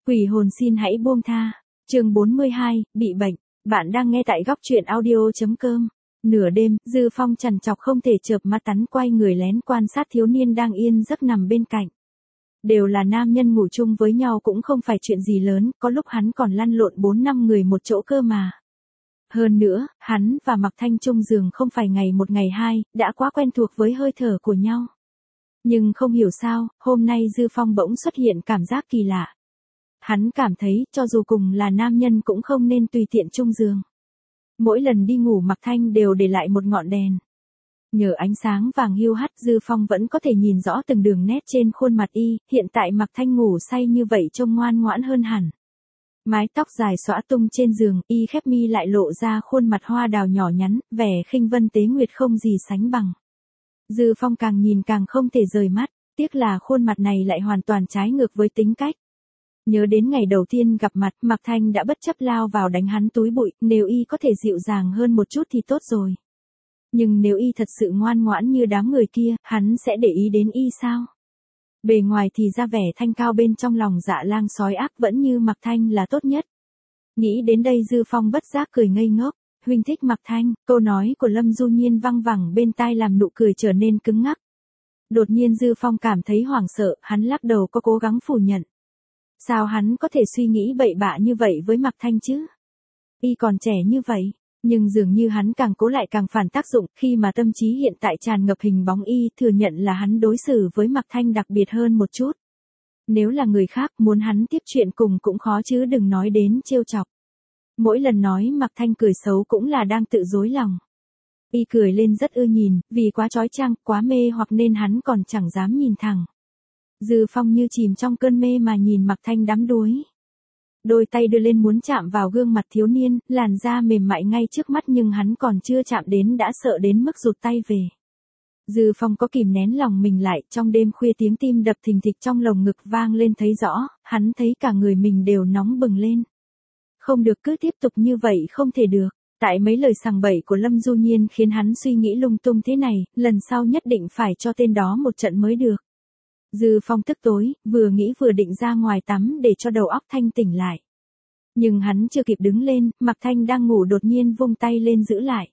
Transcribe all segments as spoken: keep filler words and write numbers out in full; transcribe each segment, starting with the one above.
Quỷ hồn xin hãy buông tha. Chương bốn mươi hai, bị bệnh. Bạn đang nghe tại góc truyện audio.com. Nửa đêm, Dư Phong trằn trọc không thể chợp mắt tắn quay người lén quan sát thiếu niên đang yên giấc nằm bên cạnh. Đều là nam nhân ngủ chung với nhau cũng không phải chuyện gì lớn, có lúc hắn còn lăn lộn bốn năm người một chỗ cơ mà. Hơn nữa, hắn và Mạc Thanh chung giường không phải ngày một ngày hai, đã quá quen thuộc với hơi thở của nhau. Nhưng không hiểu sao, hôm nay Dư Phong bỗng xuất hiện cảm giác kỳ lạ. Hắn cảm thấy, cho dù cùng là nam nhân cũng không nên tùy tiện chung giường. Mỗi lần đi ngủ Mạc Thanh đều để lại một ngọn đèn. Nhờ ánh sáng vàng hiu hắt, Dư Phong vẫn có thể nhìn rõ từng đường nét trên khuôn mặt y, hiện tại Mạc Thanh ngủ say như vậy trông ngoan ngoãn hơn hẳn. Mái tóc dài xõa tung trên giường, y khép mi lại lộ ra khuôn mặt hoa đào nhỏ nhắn, vẻ khinh vân tế nguyệt không gì sánh bằng. Dư Phong càng nhìn càng không thể rời mắt, tiếc là khuôn mặt này lại hoàn toàn trái ngược với tính cách. Nhớ đến ngày đầu tiên gặp mặt, Mạc Thanh đã bất chấp lao vào đánh hắn túi bụi, nếu y có thể dịu dàng hơn một chút thì tốt rồi. Nhưng nếu y thật sự ngoan ngoãn như đám người kia, hắn sẽ để ý đến y sao? Bề ngoài thì ra vẻ thanh cao, bên trong lòng dạ lang sói ác, vẫn như Mạc Thanh là tốt nhất. Nghĩ đến đây Dư Phong bất giác cười ngây ngốc. Huynh thích Mạc Thanh, câu nói của Lâm Du Nhiên văng vẳng bên tai làm nụ cười trở nên cứng ngắc. Đột nhiên Dư Phong cảm thấy hoảng sợ, hắn lắc đầu có cố gắng phủ nhận. Sao hắn có thể suy nghĩ bậy bạ như vậy với Mạc Thanh chứ? Y còn trẻ như vậy, nhưng dường như hắn càng cố lại càng phản tác dụng, khi mà tâm trí hiện tại tràn ngập hình bóng y, thừa nhận là hắn đối xử với Mạc Thanh đặc biệt hơn một chút. Nếu là người khác muốn hắn tiếp chuyện cùng cũng khó chứ đừng nói đến trêu chọc. Mỗi lần nói Mạc Thanh cười xấu cũng là đang tự dối lòng. Y cười lên rất ưa nhìn, vì quá chói chang, quá mê hoặc nên hắn còn chẳng dám nhìn thẳng. Dư Phong như chìm trong cơn mê mà nhìn Mạc Thanh đắm đuối. Đôi tay đưa lên muốn chạm vào gương mặt thiếu niên, làn da mềm mại ngay trước mắt nhưng hắn còn chưa chạm đến đã sợ đến mức rụt tay về. Dư Phong có kìm nén lòng mình lại, trong đêm khuya tiếng tim đập thình thịch trong lồng ngực vang lên thấy rõ, hắn thấy cả người mình đều nóng bừng lên. Không được, cứ tiếp tục như vậy không thể được. Tại mấy lời sằng bậy của Lâm Du Nhiên khiến hắn suy nghĩ lung tung thế này, lần sau nhất định phải cho tên đó một trận mới được. Dư Phong tức tối, vừa nghĩ vừa định ra ngoài tắm để cho đầu óc thanh tỉnh lại. Nhưng hắn chưa kịp đứng lên, Mạc Thanh đang ngủ đột nhiên vung tay lên giữ lại.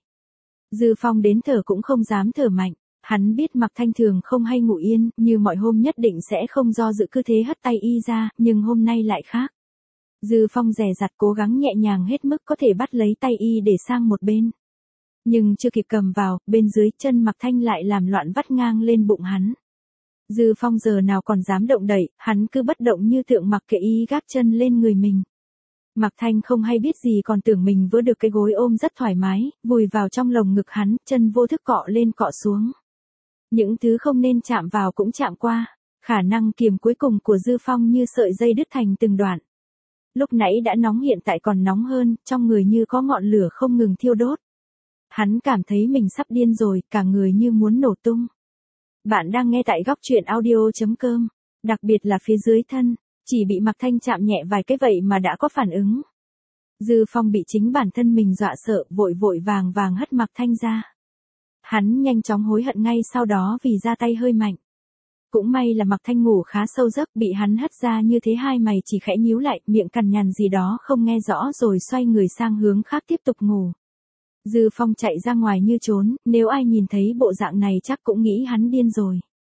Dư Phong đến thở cũng không dám thở mạnh, hắn biết Mạc Thanh thường không hay ngủ yên, như mọi hôm nhất định sẽ không do dự cứ thế hất tay y ra, nhưng hôm nay lại khác. Dư Phong dè dặt cố gắng nhẹ nhàng hết mức có thể bắt lấy tay y để sang một bên. Nhưng chưa kịp cầm vào, bên dưới chân Mạc Thanh lại làm loạn vắt ngang lên bụng hắn. Dư Phong giờ nào còn dám động đậy, hắn cứ bất động như tượng mặc kệ y gác chân lên người mình. Mạc Thanh không hay biết gì còn tưởng mình vớ được cái gối ôm rất thoải mái, vùi vào trong lồng ngực hắn, chân vô thức cọ lên cọ xuống. Những thứ không nên chạm vào cũng chạm qua, khả năng kiềm cuối cùng của Dư Phong như sợi dây đứt thành từng đoạn. Lúc nãy đã nóng hiện tại còn nóng hơn, trong người như có ngọn lửa không ngừng thiêu đốt. Hắn cảm thấy mình sắp điên rồi, cả người như muốn nổ tung. Bạn đang nghe tại góc truyện audio.com, đặc biệt là phía dưới thân, chỉ bị Mạc Thanh chạm nhẹ vài cái vậy mà đã có phản ứng. Dư Phong bị chính bản thân mình dọa sợ, vội vội vàng vàng hất Mạc Thanh ra. Hắn nhanh chóng hối hận ngay sau đó vì ra tay hơi mạnh. Cũng may là Mạc Thanh ngủ khá sâu giấc, bị hắn hất ra như thế hai mày chỉ khẽ nhíu lại, miệng cằn nhằn gì đó không nghe rõ rồi xoay người sang hướng khác tiếp tục ngủ. Dư Phong chạy ra ngoài như trốn, nếu ai nhìn thấy bộ dạng này chắc cũng nghĩ hắn điên rồi.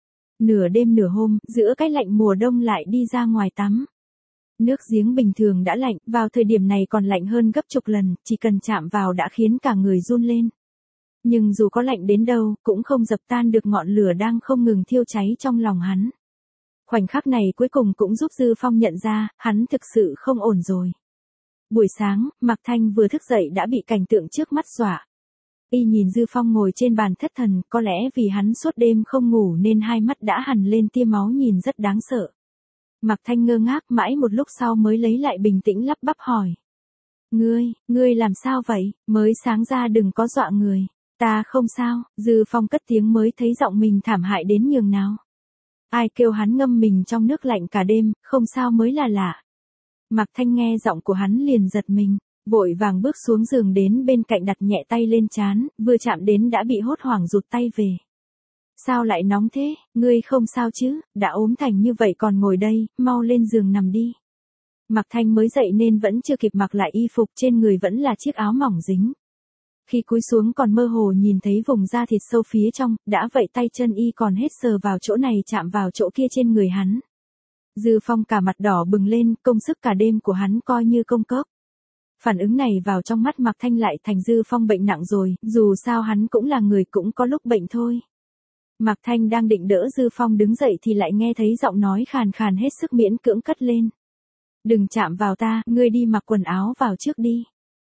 Nửa đêm nửa hôm, giữa cái lạnh mùa đông lại đi ra ngoài tắm. Nước giếng bình thường đã lạnh, vào thời điểm này còn lạnh hơn gấp chục lần, chỉ cần chạm vào đã khiến cả người run lên. Nhưng dù có lạnh đến đâu, cũng không dập tan được ngọn lửa đang không ngừng thiêu cháy trong lòng hắn. Khoảnh khắc này cuối cùng cũng giúp Dư Phong nhận ra, hắn thực sự không ổn rồi. Buổi sáng, Mạc Thanh vừa thức dậy đã bị cảnh tượng trước mắt dọa. Y nhìn Dư Phong ngồi trên bàn thất thần, có lẽ vì hắn suốt đêm không ngủ nên hai mắt đã hằn lên tia máu nhìn rất đáng sợ. Mạc Thanh ngơ ngác mãi một lúc sau mới lấy lại bình tĩnh lắp bắp hỏi. Ngươi, ngươi làm sao vậy, mới sáng ra đừng có dọa người. Ta không sao, Dư Phong cất tiếng mới thấy giọng mình thảm hại đến nhường nào. Ai kêu hắn ngâm mình trong nước lạnh cả đêm, không sao mới là lạ. Mạc Thanh nghe giọng của hắn liền giật mình, vội vàng bước xuống giường đến bên cạnh đặt nhẹ tay lên trán, vừa chạm đến đã bị hốt hoảng rụt tay về. Sao lại nóng thế, ngươi không sao chứ, đã ốm thành như vậy còn ngồi đây, mau lên giường nằm đi. Mạc Thanh mới dậy nên vẫn chưa kịp mặc lại y phục, trên người vẫn là chiếc áo mỏng dính. Khi cúi xuống còn mơ hồ nhìn thấy vùng da thịt sâu phía trong, đã vậy tay chân y còn hết sờ vào chỗ này chạm vào chỗ kia trên người hắn. Dư Phong cả mặt đỏ bừng lên, công sức cả đêm của hắn coi như công cốc. Phản ứng này vào trong mắt Mạc Thanh lại thành Dư Phong bệnh nặng rồi, dù sao hắn cũng là người cũng có lúc bệnh thôi. Mạc Thanh đang định đỡ Dư Phong đứng dậy thì lại nghe thấy giọng nói khàn khàn hết sức miễn cưỡng cất lên. Đừng chạm vào ta, ngươi đi mặc quần áo vào trước đi.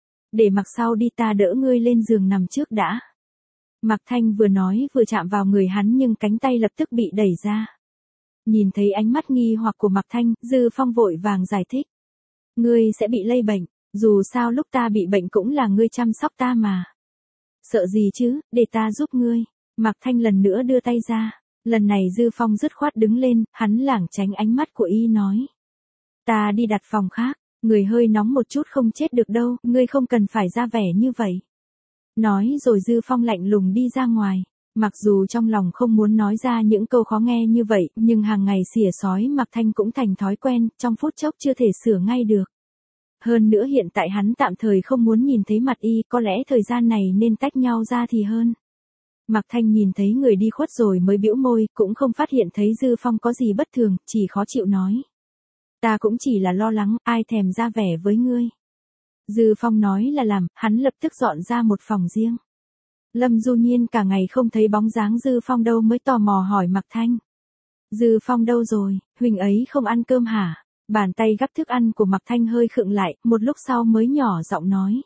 Để mặc sau đi, ta đỡ ngươi lên giường nằm trước đã. Mạc Thanh vừa nói vừa chạm vào người hắn nhưng cánh tay lập tức bị đẩy ra. Nhìn thấy ánh mắt nghi hoặc của Mạc Thanh, Dư Phong vội vàng giải thích. Ngươi sẽ bị lây bệnh, dù sao lúc ta bị bệnh cũng là ngươi chăm sóc ta mà. Sợ gì chứ, để ta giúp ngươi. Mạc Thanh lần nữa đưa tay ra. Lần này Dư Phong dứt khoát đứng lên, hắn lảng tránh ánh mắt của y nói. Ta đi đặt phòng khác, người hơi nóng một chút không chết được đâu, ngươi không cần phải ra vẻ như vậy. Nói rồi Dư Phong lạnh lùng đi ra ngoài. Mặc dù trong lòng không muốn nói ra những câu khó nghe như vậy, nhưng hàng ngày xỉa sói Mạc Thanh cũng thành thói quen, trong phút chốc chưa thể sửa ngay được. Hơn nữa hiện tại hắn tạm thời không muốn nhìn thấy mặt y, có lẽ thời gian này nên tách nhau ra thì hơn. Mạc Thanh nhìn thấy người đi khuất rồi mới bĩu môi, cũng không phát hiện thấy Dư Phong có gì bất thường, chỉ khó chịu nói. Ta cũng chỉ là lo lắng, ai thèm ra vẻ với ngươi. Dư Phong nói là làm, hắn lập tức dọn ra một phòng riêng. Lâm Du Nhiên cả ngày không thấy bóng dáng Dư Phong đâu mới tò mò hỏi Mạc Thanh. Dư Phong đâu rồi, huynh ấy không ăn cơm hả? Bàn tay gắp thức ăn của Mạc Thanh hơi khựng lại, một lúc sau mới nhỏ giọng nói.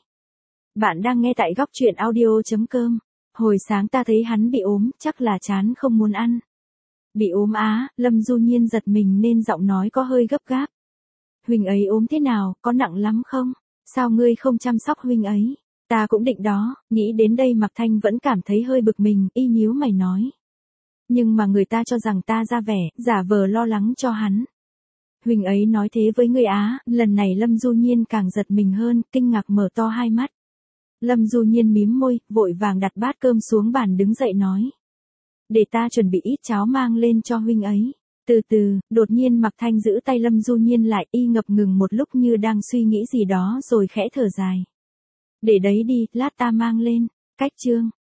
Bạn đang nghe tại góc truyện audio chấm com. Hồi sáng ta thấy hắn bị ốm, chắc là chán không muốn ăn. Bị ốm á, Lâm Du Nhiên giật mình nên giọng nói có hơi gấp gáp. Huynh ấy ốm thế nào, có nặng lắm không? Sao ngươi không chăm sóc huynh ấy? Ta cũng định đó, nghĩ đến đây Mạc Thanh vẫn cảm thấy hơi bực mình, y nhíu mày nói. Nhưng mà người ta cho rằng ta ra vẻ, giả vờ lo lắng cho hắn. Huynh ấy nói thế với ngươi á, lần này Lâm Du Nhiên càng giật mình hơn, kinh ngạc mở to hai mắt. Lâm Du Nhiên mím môi, vội vàng đặt bát cơm xuống bàn đứng dậy nói. Để ta chuẩn bị ít cháo mang lên cho huynh ấy. Từ từ, đột nhiên Mạc Thanh giữ tay Lâm Du Nhiên lại, y ngập ngừng một lúc như đang suy nghĩ gì đó rồi khẽ thở dài. Để đấy đi, lát ta mang lên. Cách chương.